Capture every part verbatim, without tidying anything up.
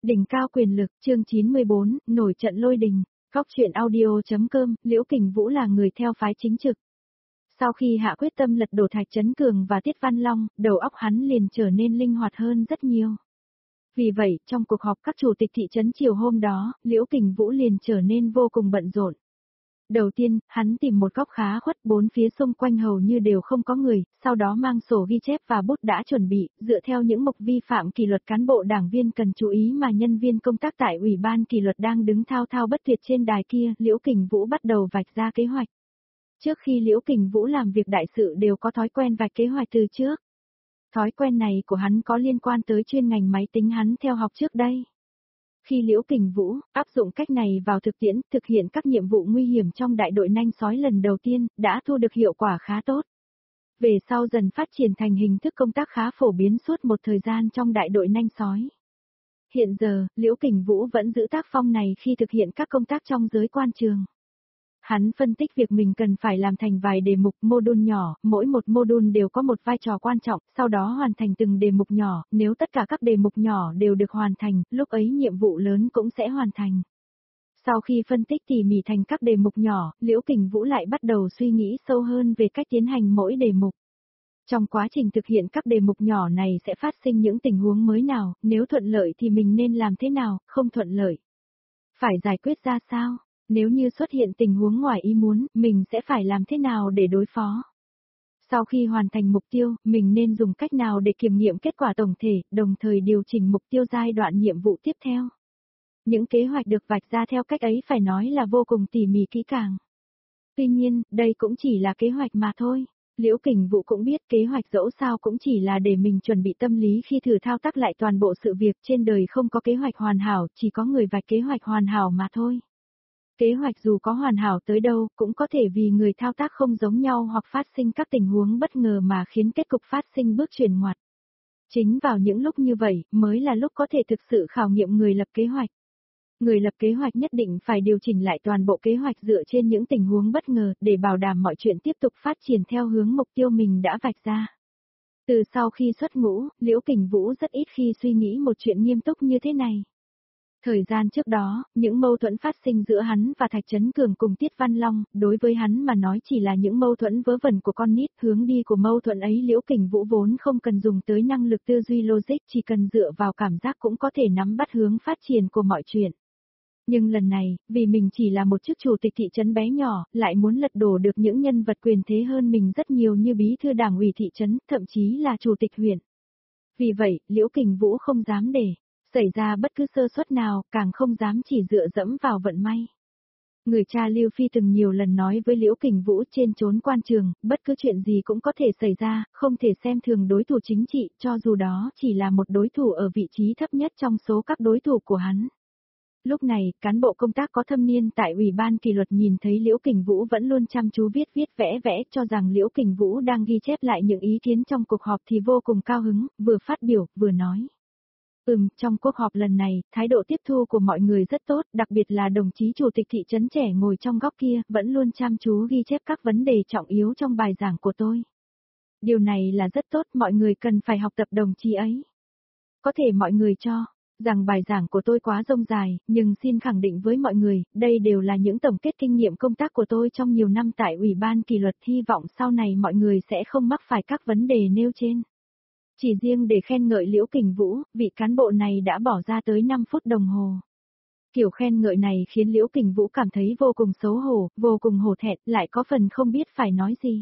Đỉnh cao quyền lực, chương chín mươi bốn, nổi trận lôi đình. Góc truyện audio.com, Liễu Kình Vũ là người theo phái chính trực. Sau khi hạ quyết tâm lật đổ Thạch Chấn Cường và Tiết Văn Long, đầu óc hắn liền trở nên linh hoạt hơn rất nhiều. Vì vậy, trong cuộc họp các chủ tịch thị trấn chiều hôm đó, Liễu Kình Vũ liền trở nên vô cùng bận rộn. Đầu tiên, hắn tìm một góc khá khuất, bốn phía xung quanh hầu như đều không có người, sau đó mang sổ ghi chép và bút đã chuẩn bị, dựa theo những mục vi phạm kỷ luật cán bộ đảng viên cần chú ý mà nhân viên công tác tại Ủy ban kỷ luật đang đứng thao thao bất tuyệt trên đài kia, Liễu Kình Vũ bắt đầu vạch ra kế hoạch. Trước khi Liễu Kình Vũ làm việc đại sự đều có thói quen vạch kế hoạch từ trước. Thói quen này của hắn có liên quan tới chuyên ngành máy tính hắn theo học trước đây. Khi Liễu Kình Vũ áp dụng cách này vào thực tiễn, thực hiện các nhiệm vụ nguy hiểm trong đại đội nanh sói lần đầu tiên, đã thu được hiệu quả khá tốt. Về sau dần phát triển thành hình thức công tác khá phổ biến suốt một thời gian trong đại đội nanh sói. Hiện giờ, Liễu Kình Vũ vẫn giữ tác phong này khi thực hiện các công tác trong giới quan trường. Hắn phân tích việc mình cần phải làm thành vài đề mục module nhỏ, mỗi một module đều có một vai trò quan trọng, sau đó hoàn thành từng đề mục nhỏ, nếu tất cả các đề mục nhỏ đều được hoàn thành, lúc ấy nhiệm vụ lớn cũng sẽ hoàn thành. Sau khi phân tích tỉ mỉ thành các đề mục nhỏ, Liễu Kình Vũ lại bắt đầu suy nghĩ sâu hơn về cách tiến hành mỗi đề mục. Trong quá trình thực hiện các đề mục nhỏ này sẽ phát sinh những tình huống mới nào, nếu thuận lợi thì mình nên làm thế nào, không thuận lợi. Phải giải quyết ra sao? Nếu như xuất hiện tình huống ngoài ý muốn, mình sẽ phải làm thế nào để đối phó? Sau khi hoàn thành mục tiêu, mình nên dùng cách nào để kiểm nghiệm kết quả tổng thể, đồng thời điều chỉnh mục tiêu giai đoạn nhiệm vụ tiếp theo? Những kế hoạch được vạch ra theo cách ấy phải nói là vô cùng tỉ mỉ kỹ càng. Tuy nhiên, đây cũng chỉ là kế hoạch mà thôi. Liễu Kình Vũ cũng biết kế hoạch dẫu sao cũng chỉ là để mình chuẩn bị tâm lý khi thử thao tác lại toàn bộ sự việc, trên đời không có kế hoạch hoàn hảo, chỉ có người vạch kế hoạch hoàn hảo mà thôi. Kế hoạch dù có hoàn hảo tới đâu, cũng có thể vì người thao tác không giống nhau hoặc phát sinh các tình huống bất ngờ mà khiến kết cục phát sinh bước chuyển ngoặt. Chính vào những lúc như vậy, mới là lúc có thể thực sự khảo nghiệm người lập kế hoạch. Người lập kế hoạch nhất định phải điều chỉnh lại toàn bộ kế hoạch dựa trên những tình huống bất ngờ, để bảo đảm mọi chuyện tiếp tục phát triển theo hướng mục tiêu mình đã vạch ra. Từ sau khi xuất ngũ, Liễu Kình Vũ rất ít khi suy nghĩ một chuyện nghiêm túc như thế này. Thời gian trước đó, những mâu thuẫn phát sinh giữa hắn và Thạch Chấn Cường cùng Tiết Văn Long, đối với hắn mà nói chỉ là những mâu thuẫn vớ vẩn của con nít, hướng đi của mâu thuẫn ấy Liễu Kình Vũ vốn không cần dùng tới năng lực tư duy logic, chỉ cần dựa vào cảm giác cũng có thể nắm bắt hướng phát triển của mọi chuyện. Nhưng lần này, vì mình chỉ là một chức chủ tịch thị trấn bé nhỏ, lại muốn lật đổ được những nhân vật quyền thế hơn mình rất nhiều như bí thư đảng ủy thị trấn, thậm chí là chủ tịch huyện. Vì vậy, Liễu Kình Vũ không dám để xảy ra bất cứ sơ suất nào, càng không dám chỉ dựa dẫm vào vận may. Người cha Lưu Phi từng nhiều lần nói với Liễu Kình Vũ trên chốn quan trường, bất cứ chuyện gì cũng có thể xảy ra, không thể xem thường đối thủ chính trị, cho dù đó chỉ là một đối thủ ở vị trí thấp nhất trong số các đối thủ của hắn. Lúc này, cán bộ công tác có thâm niên tại Ủy ban kỷ luật nhìn thấy Liễu Kình Vũ vẫn luôn chăm chú viết viết vẽ vẽ, cho rằng Liễu Kình Vũ đang ghi chép lại những ý kiến trong cuộc họp thì vô cùng cao hứng, vừa phát biểu, vừa nói. Ừm, trong cuộc họp lần này, thái độ tiếp thu của mọi người rất tốt, đặc biệt là đồng chí chủ tịch thị trấn trẻ ngồi trong góc kia, vẫn luôn chăm chú ghi chép các vấn đề trọng yếu trong bài giảng của tôi. Điều này là rất tốt, mọi người cần phải học tập đồng chí ấy. Có thể mọi người cho rằng bài giảng của tôi quá rông dài, nhưng xin khẳng định với mọi người, đây đều là những tổng kết kinh nghiệm công tác của tôi trong nhiều năm tại Ủy ban kỷ luật, hy vọng sau này mọi người sẽ không mắc phải các vấn đề nêu trên. Chỉ riêng để khen ngợi Liễu Kình Vũ, vị cán bộ này đã bỏ ra tới năm phút đồng hồ. Kiểu khen ngợi này khiến Liễu Kình Vũ cảm thấy vô cùng xấu hổ, vô cùng hổ thẹn, lại có phần không biết phải nói gì.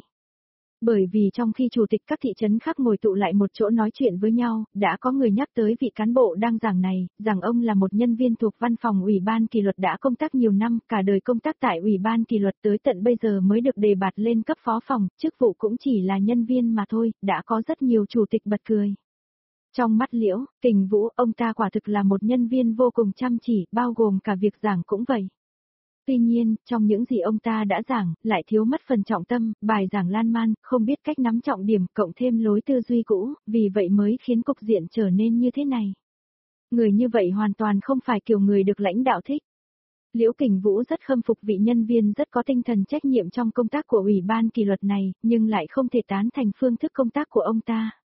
Bởi vì trong khi chủ tịch các thị trấn khác ngồi tụ lại một chỗ nói chuyện với nhau, đã có người nhắc tới vị cán bộ đang giảng này, rằng ông là một nhân viên thuộc văn phòng Ủy ban kỷ luật đã công tác nhiều năm, cả đời công tác tại Ủy ban kỷ luật tới tận bây giờ mới được đề bạt lên cấp phó phòng, chức vụ cũng chỉ là nhân viên mà thôi, đã có rất nhiều chủ tịch bật cười. Trong mắt Liễu Kình Vũ, ông ta quả thực là một nhân viên vô cùng chăm chỉ, bao gồm cả việc giảng cũng vậy. Tuy nhiên, trong những gì ông ta đã giảng, lại thiếu mất phần trọng tâm, bài giảng lan man, không biết cách nắm trọng điểm, cộng thêm lối tư duy cũ, vì vậy mới khiến cục diện trở nên như thế này. Người như vậy hoàn toàn không phải kiểu người được lãnh đạo thích. Liễu Kình Vũ rất khâm phục vị nhân viên rất có tinh thần trách nhiệm trong công tác của Ủy ban kỷ luật này, nhưng lại không thể tán thành phương thức công tác của ông ta.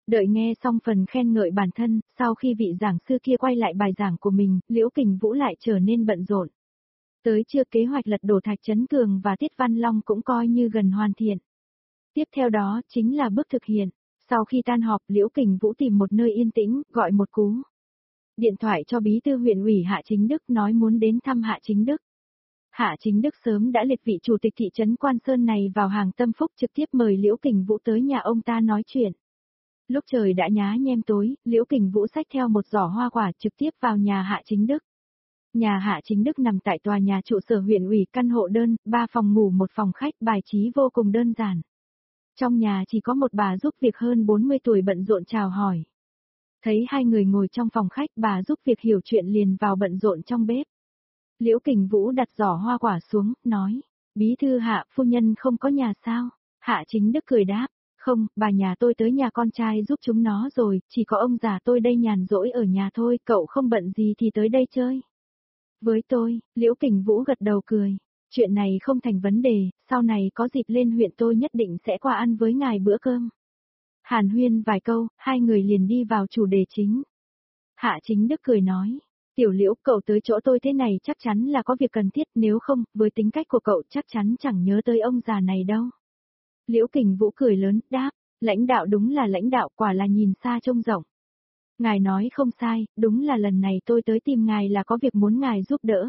Đợi nghe xong phần khen ngợi bản thân, sau khi vị giảng sư kia quay lại bài giảng của mình, Liễu Kình Vũ lại trở nên bận rộn. Tới trưa kế hoạch lật đổ Thạch Chấn Cường và Tiết Văn Long cũng coi như gần hoàn thiện. Tiếp theo đó chính là bước thực hiện. Sau khi tan họp, Liễu Kình Vũ tìm một nơi yên tĩnh, gọi một cú điện thoại cho bí thư huyện ủy Hạ Chính Đức nói muốn đến thăm Hạ Chính Đức. Hạ Chính Đức sớm đã liệt vị chủ tịch thị trấn Quan Sơn này vào hàng tâm phúc, trực tiếp mời Liễu Kình Vũ tới nhà ông ta nói chuyện. Lúc trời đã nhá nhem tối, Liễu Kình Vũ xách theo một giỏ hoa quả trực tiếp vào nhà Hạ Chính Đức. Nhà Hạ Chính Đức nằm tại tòa nhà trụ sở huyện ủy, căn hộ đơn, ba phòng ngủ một phòng khách, bài trí vô cùng đơn giản. Trong nhà chỉ có một bà giúp việc hơn bốn mươi tuổi bận rộn chào hỏi. Thấy hai người ngồi trong phòng khách, bà giúp việc hiểu chuyện liền vào bận rộn trong bếp. Liễu Kình Vũ đặt giỏ hoa quả xuống, nói, bí thư Hạ, phu nhân không có nhà sao? Hạ Chính Đức cười đáp, không, bà nhà tôi tới nhà con trai giúp chúng nó rồi, chỉ có ông già tôi đây nhàn rỗi ở nhà thôi, cậu không bận gì thì tới đây chơi. Với tôi, Liễu Kình Vũ gật đầu cười, chuyện này không thành vấn đề, sau này có dịp lên huyện tôi nhất định sẽ qua ăn với ngài bữa cơm. Hàn huyên vài câu, hai người liền đi vào chủ đề chính. Hạ Chính Đức cười nói, tiểu Liễu, cậu tới chỗ tôi thế này chắc chắn là có việc cần thiết, nếu không, với tính cách của cậu chắc chắn chẳng nhớ tới ông già này đâu. Liễu Kình Vũ cười lớn, đáp, lãnh đạo đúng là lãnh đạo, quả là nhìn xa trông rộng. Ngài nói không sai, đúng là lần này tôi tới tìm ngài là có việc muốn ngài giúp đỡ.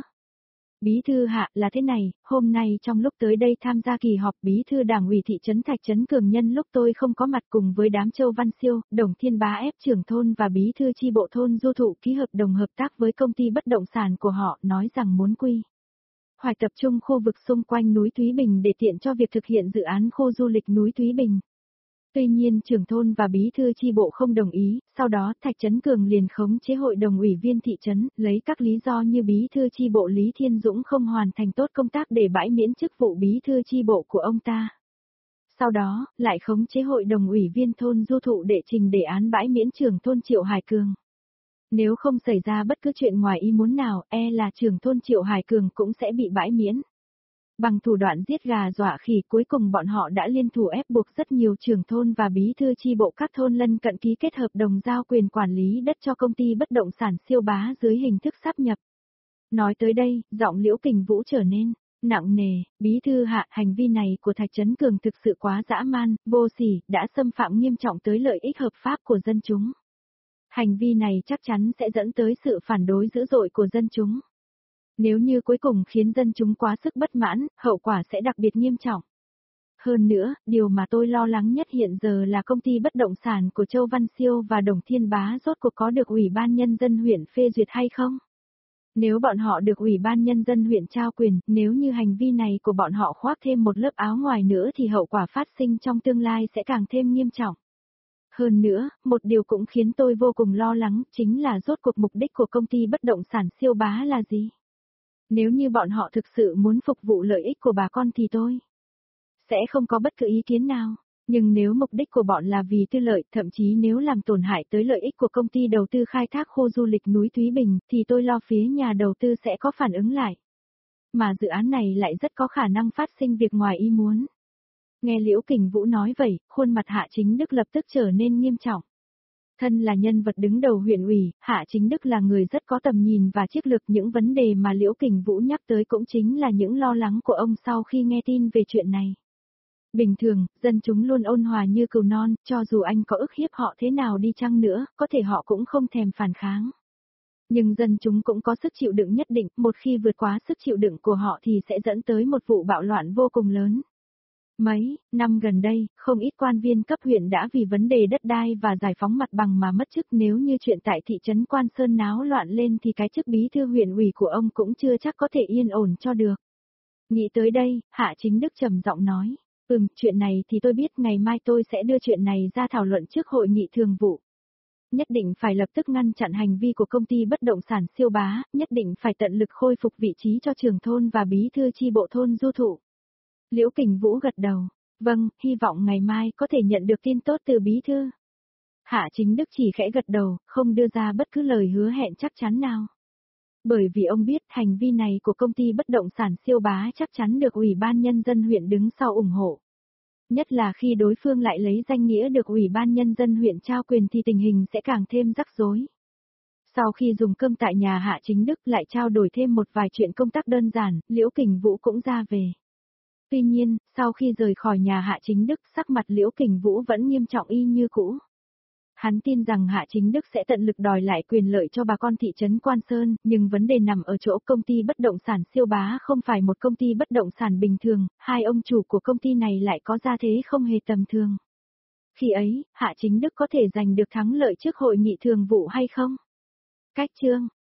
Bí thư Hạ, là thế này, hôm nay trong lúc tới đây tham gia kỳ họp bí thư đảng ủy thị trấn Thạch Chấn Cường, nhân lúc tôi không có mặt cùng với đám Châu Văn Siêu, Đồng Thiên Bá ép trưởng thôn và bí thư chi bộ thôn Du Thụ ký hợp đồng hợp tác với công ty bất động sản của họ, nói rằng muốn quy hoạch tập trung khu vực xung quanh núi Thúy Bình để tiện cho việc thực hiện dự án khu du lịch núi Thúy Bình. Tuy nhiên trưởng thôn và bí thư chi bộ không đồng ý, sau đó Thạch Chấn Cường liền khống chế hội đồng ủy viên thị trấn, lấy các lý do như bí thư chi bộ Lý Thiên Dũng không hoàn thành tốt công tác để bãi miễn chức vụ bí thư chi bộ của ông ta. Sau đó, lại khống chế hội đồng ủy viên thôn Du Thụ để trình đề án bãi miễn trưởng thôn Triệu Hải Cường. Nếu không xảy ra bất cứ chuyện ngoài ý muốn nào, e là trưởng thôn Triệu Hải Cường cũng sẽ bị bãi miễn. Bằng thủ đoạn giết gà dọa khỉ, cuối cùng bọn họ đã liên thủ ép buộc rất nhiều trưởng thôn và bí thư chi bộ các thôn lân cận ký kết hợp đồng giao quyền quản lý đất cho công ty bất động sản Siêu Bá dưới hình thức sáp nhập. Nói tới đây, giọng Liễu Kình Vũ trở nên nặng nề, bí thư Hạ, hành vi này của Thạch Chấn Cường thực sự quá dã man, vô sỉ, đã xâm phạm nghiêm trọng tới lợi ích hợp pháp của dân chúng. Hành vi này chắc chắn sẽ dẫn tới sự phản đối dữ dội của dân chúng. Nếu như cuối cùng khiến dân chúng quá sức bất mãn, hậu quả sẽ đặc biệt nghiêm trọng. Hơn nữa, điều mà tôi lo lắng nhất hiện giờ là công ty bất động sản của Châu Văn Siêu và Đồng Thiên Bá rốt cuộc có được Ủy ban Nhân dân huyện phê duyệt hay không? Nếu bọn họ được Ủy ban Nhân dân huyện trao quyền, nếu như hành vi này của bọn họ khoác thêm một lớp áo ngoài nữa thì hậu quả phát sinh trong tương lai sẽ càng thêm nghiêm trọng. Hơn nữa, một điều cũng khiến tôi vô cùng lo lắng, chính là rốt cuộc mục đích của công ty bất động sản Siêu Bá là gì? Nếu như bọn họ thực sự muốn phục vụ lợi ích của bà con thì tôi sẽ không có bất cứ ý kiến nào. Nhưng nếu mục đích của bọn là vì tư lợi, thậm chí nếu làm tổn hại tới lợi ích của công ty đầu tư khai thác khu du lịch núi Thúy Bình, thì tôi lo phía nhà đầu tư sẽ có phản ứng lại. Mà dự án này lại rất có khả năng phát sinh việc ngoài ý muốn. Nghe Liễu Kình Vũ nói vậy, khuôn mặt Hạ Chính Đức lập tức trở nên nghiêm trọng. Thân là nhân vật đứng đầu huyện ủy, Hạ Chính Đức là người rất có tầm nhìn và chiến lược, những vấn đề mà Liễu Kình Vũ nhắc tới cũng chính là những lo lắng của ông sau khi nghe tin về chuyện này. Bình thường, dân chúng luôn ôn hòa như cừu non, cho dù anh có ức hiếp họ thế nào đi chăng nữa, có thể họ cũng không thèm phản kháng. Nhưng dân chúng cũng có sức chịu đựng nhất định, một khi vượt quá sức chịu đựng của họ thì sẽ dẫn tới một vụ bạo loạn vô cùng lớn. Mấy năm gần đây, không ít quan viên cấp huyện đã vì vấn đề đất đai và giải phóng mặt bằng mà mất chức, nếu như chuyện tại thị trấn Quan Sơn náo loạn lên thì cái chức bí thư huyện ủy của ông cũng chưa chắc có thể yên ổn cho được. Nghĩ tới đây, Hạ Chính Đức trầm giọng nói, ừm, chuyện này thì tôi biết, ngày mai tôi sẽ đưa chuyện này ra thảo luận trước hội nghị thường vụ. Nhất định phải lập tức ngăn chặn hành vi của công ty bất động sản Siêu Bá, nhất định phải tận lực khôi phục vị trí cho trưởng thôn và bí thư chi bộ thôn Du Thụ. Liễu Kình Vũ gật đầu, vâng, hy vọng ngày mai có thể nhận được tin tốt từ bí thư. Hạ Chính Đức chỉ khẽ gật đầu, không đưa ra bất cứ lời hứa hẹn chắc chắn nào. Bởi vì ông biết hành vi này của công ty bất động sản Siêu Bá chắc chắn được Ủy ban Nhân dân huyện đứng sau ủng hộ. Nhất là khi đối phương lại lấy danh nghĩa được Ủy ban Nhân dân huyện trao quyền thì tình hình sẽ càng thêm rắc rối. Sau khi dùng cơm tại nhà Hạ Chính Đức lại trao đổi thêm một vài chuyện công tác đơn giản, Liễu Kình Vũ cũng ra về. Tuy nhiên, sau khi rời khỏi nhà Hạ Chính Đức, sắc mặt Liễu Kình Vũ vẫn nghiêm trọng y như cũ. Hắn tin rằng Hạ Chính Đức sẽ tận lực đòi lại quyền lợi cho bà con thị trấn Quan Sơn, nhưng vấn đề nằm ở chỗ công ty bất động sản Siêu Bá không phải một công ty bất động sản bình thường, hai ông chủ của công ty này lại có gia thế không hề tầm thường. Khi ấy, Hạ Chính Đức có thể giành được thắng lợi trước hội nghị thường vụ hay không? Cách chương